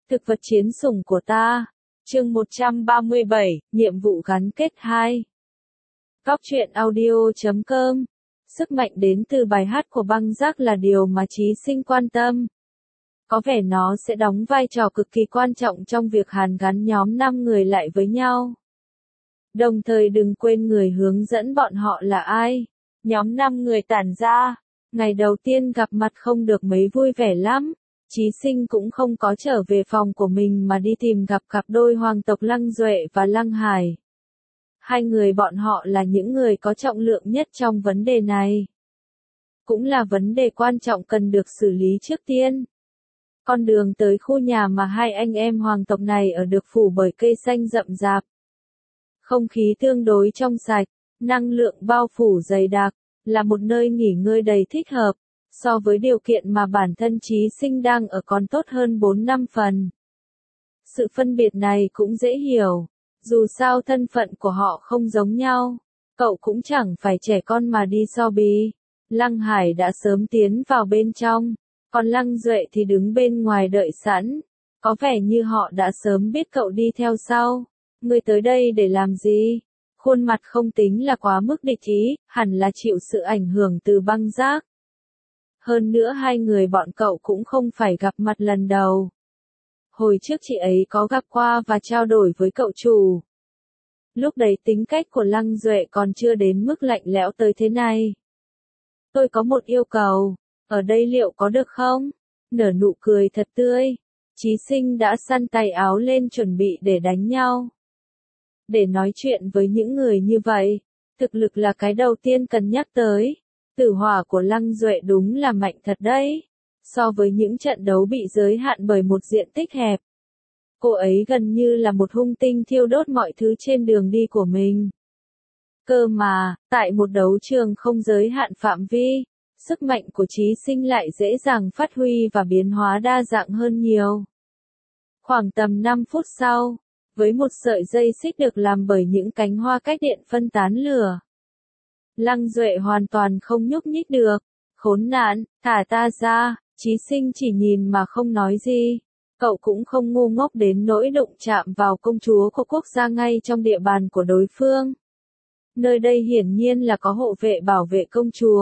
Thực vật chiến sủng của ta. Chương 137, nhiệm vụ gắn kết 2. Góc truyện audio.com. Sức mạnh đến từ bài hát của Băng Giác là điều mà Chí Sinh quan tâm. Có vẻ nó sẽ đóng vai trò cực kỳ quan trọng trong việc hàn gắn nhóm 5 người lại với nhau. Đồng thời đừng quên người hướng dẫn bọn họ là ai. Nhóm 5 người tản ra. Ngày đầu tiên gặp mặt không được mấy vui vẻ lắm. Chí Sinh cũng không có trở về phòng của mình mà đi tìm gặp cặp đôi hoàng tộc Lăng Duệ và Lăng Hải. Hai người bọn họ là những người có trọng lượng nhất trong vấn đề này. Cũng là vấn đề quan trọng cần được xử lý trước tiên. Con đường tới khu nhà mà hai anh em hoàng tộc này ở được phủ bởi cây xanh rậm rạp. Không khí tương đối trong sạch, năng lượng bao phủ dày đặc, là một nơi nghỉ ngơi đầy thích hợp. So với điều kiện mà bản thân Chí Sinh đang ở còn tốt hơn 4-5 phần. Sự phân biệt này cũng dễ hiểu, dù sao thân phận của họ không giống nhau, cậu cũng chẳng phải trẻ con mà đi so bì. Lăng Hải đã sớm tiến vào bên trong, còn Lăng Duệ thì đứng bên ngoài đợi sẵn, có vẻ như họ đã sớm biết cậu đi theo sau. Ngươi tới đây để làm gì? Khuôn mặt không tính là quá mức địch ý, hẳn là chịu sự ảnh hưởng từ Băng Giác. Hơn nữa hai người bọn cậu cũng không phải gặp mặt lần đầu. Hồi trước chị ấy có gặp qua và trao đổi với cậu chủ. Lúc đấy tính cách của Lăng Duệ còn chưa đến mức lạnh lẽo tới thế này. Tôi có một yêu cầu, ở đây liệu có được không? Nở nụ cười thật tươi. Chí Sinh đã săn tay áo lên chuẩn bị để đánh nhau. Để nói chuyện với những người như vậy, thực lực là cái đầu tiên cần nhắc tới. Tử hỏa của Lăng Duệ đúng là mạnh thật đấy. So với những trận đấu bị giới hạn bởi một diện tích hẹp, cô ấy gần như là một hung tinh thiêu đốt mọi thứ trên đường đi của mình. Cơ mà, tại một đấu trường không giới hạn phạm vi, sức mạnh của Chí Sinh lại dễ dàng phát huy và biến hóa đa dạng hơn nhiều. Khoảng tầm 5 phút sau, với một sợi dây xích được làm bởi những cánh hoa cách điện phân tán lửa, Lăng Duệ hoàn toàn không nhúc nhích được. Khốn nạn, thả ta ra. Chí Sinh chỉ nhìn mà không nói gì. Cậu cũng không ngu ngốc đến nỗi đụng chạm vào công chúa của quốc gia ngay trong địa bàn của đối phương. Nơi đây hiển nhiên là có hộ vệ bảo vệ công chúa.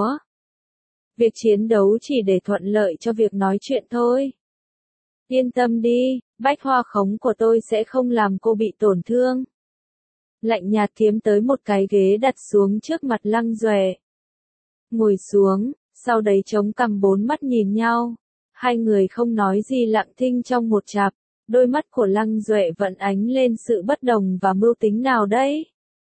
Việc chiến đấu chỉ để thuận lợi cho việc nói chuyện thôi. Yên tâm đi, bách hoa khống của tôi sẽ không làm cô bị tổn thương. Lạnh nhạt kiếm tới một cái ghế đặt xuống trước mặt Lăng Duệ. Ngồi xuống, sau đấy chống cằm bốn mắt nhìn nhau. Hai người không nói gì lặng thinh trong một chặp. Đôi mắt của Lăng Duệ vẫn ánh lên sự bất đồng và mưu tính nào đấy.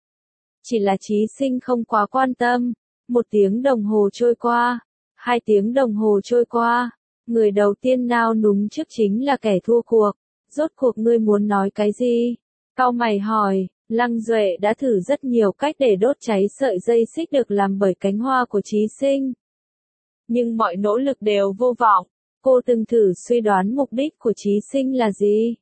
Chỉ là Chí Sinh không quá quan tâm. 1 tiếng đồng hồ trôi qua. 2 tiếng đồng hồ trôi qua. Người đầu tiên nao núng trước chính là kẻ thua cuộc. Rốt cuộc ngươi muốn nói cái gì? Cau mày hỏi. Lăng Duệ đã thử rất nhiều cách để đốt cháy sợi dây xích được làm bởi cánh hoa của Chí Sinh. Nhưng mọi nỗ lực đều vô vọng. Cô từng thử suy đoán mục đích của Chí Sinh là gì?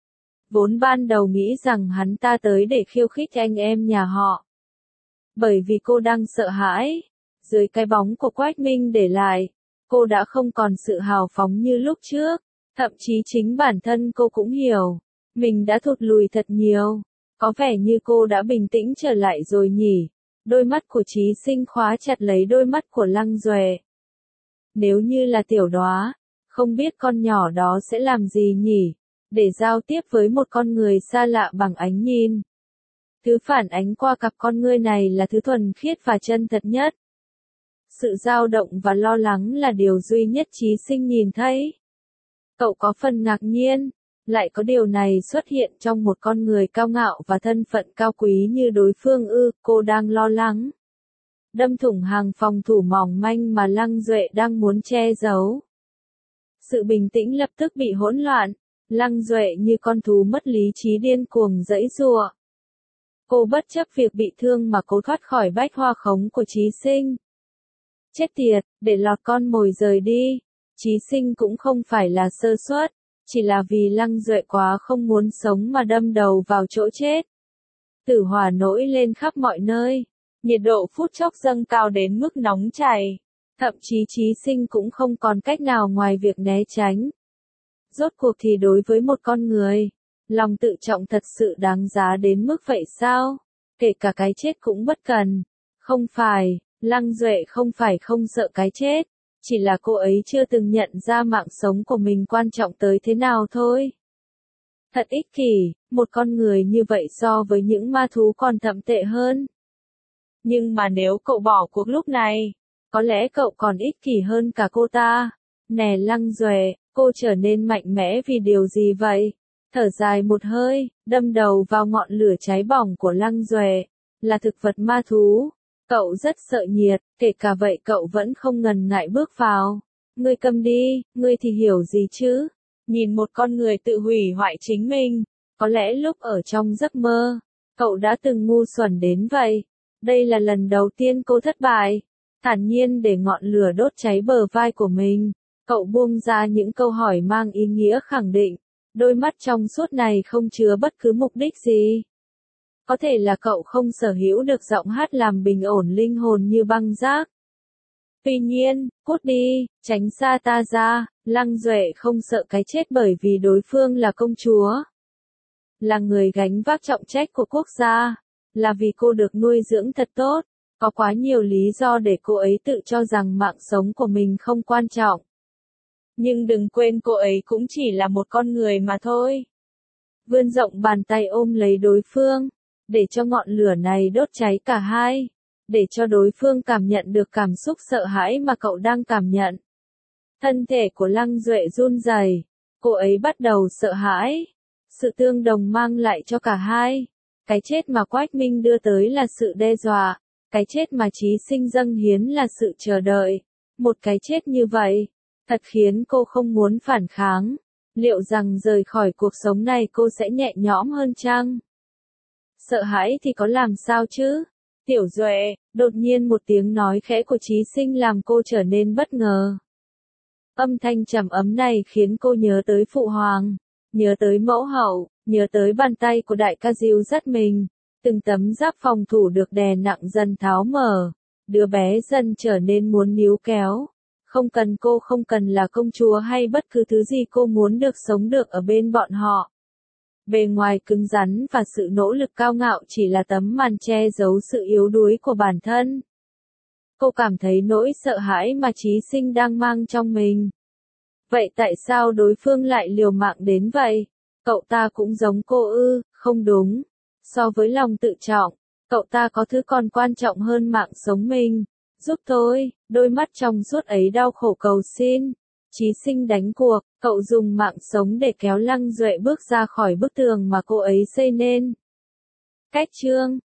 Vốn ban đầu nghĩ rằng hắn ta tới để khiêu khích anh em nhà họ. Bởi vì cô đang sợ hãi. Dưới cái bóng của Quách Minh để lại, cô đã không còn sự hào phóng như lúc trước. Thậm chí chính bản thân cô cũng hiểu. Mình đã thụt lùi thật nhiều. Có vẻ như cô đã bình tĩnh trở lại rồi nhỉ. Đôi mắt của Chí Sinh khóa chặt lấy đôi mắt của Lăng Duệ. Nếu như là Tiểu Đóa, không biết con nhỏ đó sẽ làm gì nhỉ? Để giao tiếp với một con người xa lạ bằng ánh nhìn. Thứ phản ánh qua cặp con ngươi này là thứ thuần khiết và chân thật nhất. Sự dao động và lo lắng là điều duy nhất Chí Sinh nhìn thấy. Cậu có phần ngạc nhiên. Lại có điều này xuất hiện trong một con người cao ngạo và thân phận cao quý như đối phương ư, cô đang lo lắng. Đâm thủng hàng phòng thủ mỏng manh mà Lăng Duệ đang muốn che giấu. Sự bình tĩnh lập tức bị hỗn loạn, Lăng Duệ như con thú mất lý trí điên cuồng giãy giụa. Cô bất chấp việc bị thương mà cố thoát khỏi bách hoa khống của Chí Sinh. Chết tiệt, để lọt con mồi rời đi. Chí Sinh cũng không phải là sơ suất. Chỉ là vì Lăng Duệ quá không muốn sống mà đâm đầu vào chỗ chết. Tử hỏa nổi lên khắp mọi nơi. Nhiệt độ phút chốc dâng cao đến mức nóng chảy. Thậm chí Chí Sinh cũng không còn cách nào ngoài việc né tránh. Rốt cuộc thì đối với một con người, lòng tự trọng thật sự đáng giá đến mức vậy sao? Kể cả cái chết cũng bất cần. Không phải, Lăng Duệ không phải không sợ cái chết, chỉ là cô ấy chưa từng nhận ra mạng sống của mình quan trọng tới thế nào thôi. Thật ích kỷ, một con người như vậy so với những ma thú còn thậm tệ hơn. Nhưng mà nếu cậu bỏ cuộc lúc này, có lẽ cậu còn ích kỷ hơn cả cô ta. Nè Lăng Duệ, cô trở nên mạnh mẽ vì điều gì vậy? Thở dài một hơi, đâm đầu vào ngọn lửa cháy bỏng của Lăng Duệ. Là thực vật ma thú. Cậu rất sợ nhiệt, kể cả vậy cậu vẫn không ngần ngại bước vào. Ngươi câm đi, ngươi thì hiểu gì chứ? Nhìn một con người tự hủy hoại chính mình, có lẽ lúc ở trong giấc mơ, cậu đã từng ngu xuẩn đến vậy. Đây là lần đầu tiên cô thất bại. Thản nhiên để ngọn lửa đốt cháy bờ vai của mình, cậu buông ra những câu hỏi mang ý nghĩa khẳng định. Đôi mắt trong suốt này không chứa bất cứ mục đích gì. Có thể là cậu không sở hữu được giọng hát làm bình ổn linh hồn như băng giác. Tuy nhiên, cút đi, tránh xa ta ra, Lăng Duệ không sợ cái chết bởi vì đối phương là công chúa. Là người gánh vác trọng trách của quốc gia. Là vì cô được nuôi dưỡng thật tốt. Có quá nhiều lý do để cô ấy tự cho rằng mạng sống của mình không quan trọng. Nhưng đừng quên cô ấy cũng chỉ là một con người mà thôi. Vươn rộng bàn tay ôm lấy đối phương, để cho ngọn lửa này đốt cháy cả hai, để cho đối phương cảm nhận được cảm xúc sợ hãi mà cậu đang cảm nhận. Thân thể của Lăng Duệ run rẩy, cô ấy bắt đầu sợ hãi. Sự tương đồng mang lại cho cả hai. Cái chết mà Quách Minh đưa tới là sự đe dọa, cái chết mà Chí Sinh dâng hiến là sự chờ đợi. Một cái chết như vậy, thật khiến cô không muốn phản kháng. Liệu rằng rời khỏi cuộc sống này cô sẽ nhẹ nhõm hơn chăng? Sợ hãi thì có làm sao chứ? Tiểu Duệ, đột nhiên một tiếng nói khẽ của Chí Sinh làm cô trở nên bất ngờ. Âm thanh trầm ấm này khiến cô nhớ tới Phụ Hoàng, nhớ tới mẫu hậu, nhớ tới bàn tay của đại ca dìu dắt mình. Từng tấm giáp phòng thủ được đè nặng dần tháo mở. Đứa bé dần trở nên muốn níu kéo. Không cần là công chúa hay bất cứ thứ gì, cô muốn được sống được ở bên bọn họ. Bề ngoài cứng rắn và sự nỗ lực cao ngạo chỉ là tấm màn che giấu sự yếu đuối của bản thân. Cô cảm thấy nỗi sợ hãi mà Chí Sinh đang mang trong mình. Vậy tại sao đối phương lại liều mạng đến vậy? Cậu ta cũng giống cô ư? Không đúng. So với lòng tự trọng, cậu ta có thứ còn quan trọng hơn mạng sống mình. Giúp tôi, đôi mắt trong suốt ấy đau khổ cầu xin. Chí Sinh đánh cuộc, cậu dùng mạng sống để kéo Lăng Duệ bước ra khỏi bức tường mà cô ấy xây nên. Cách chương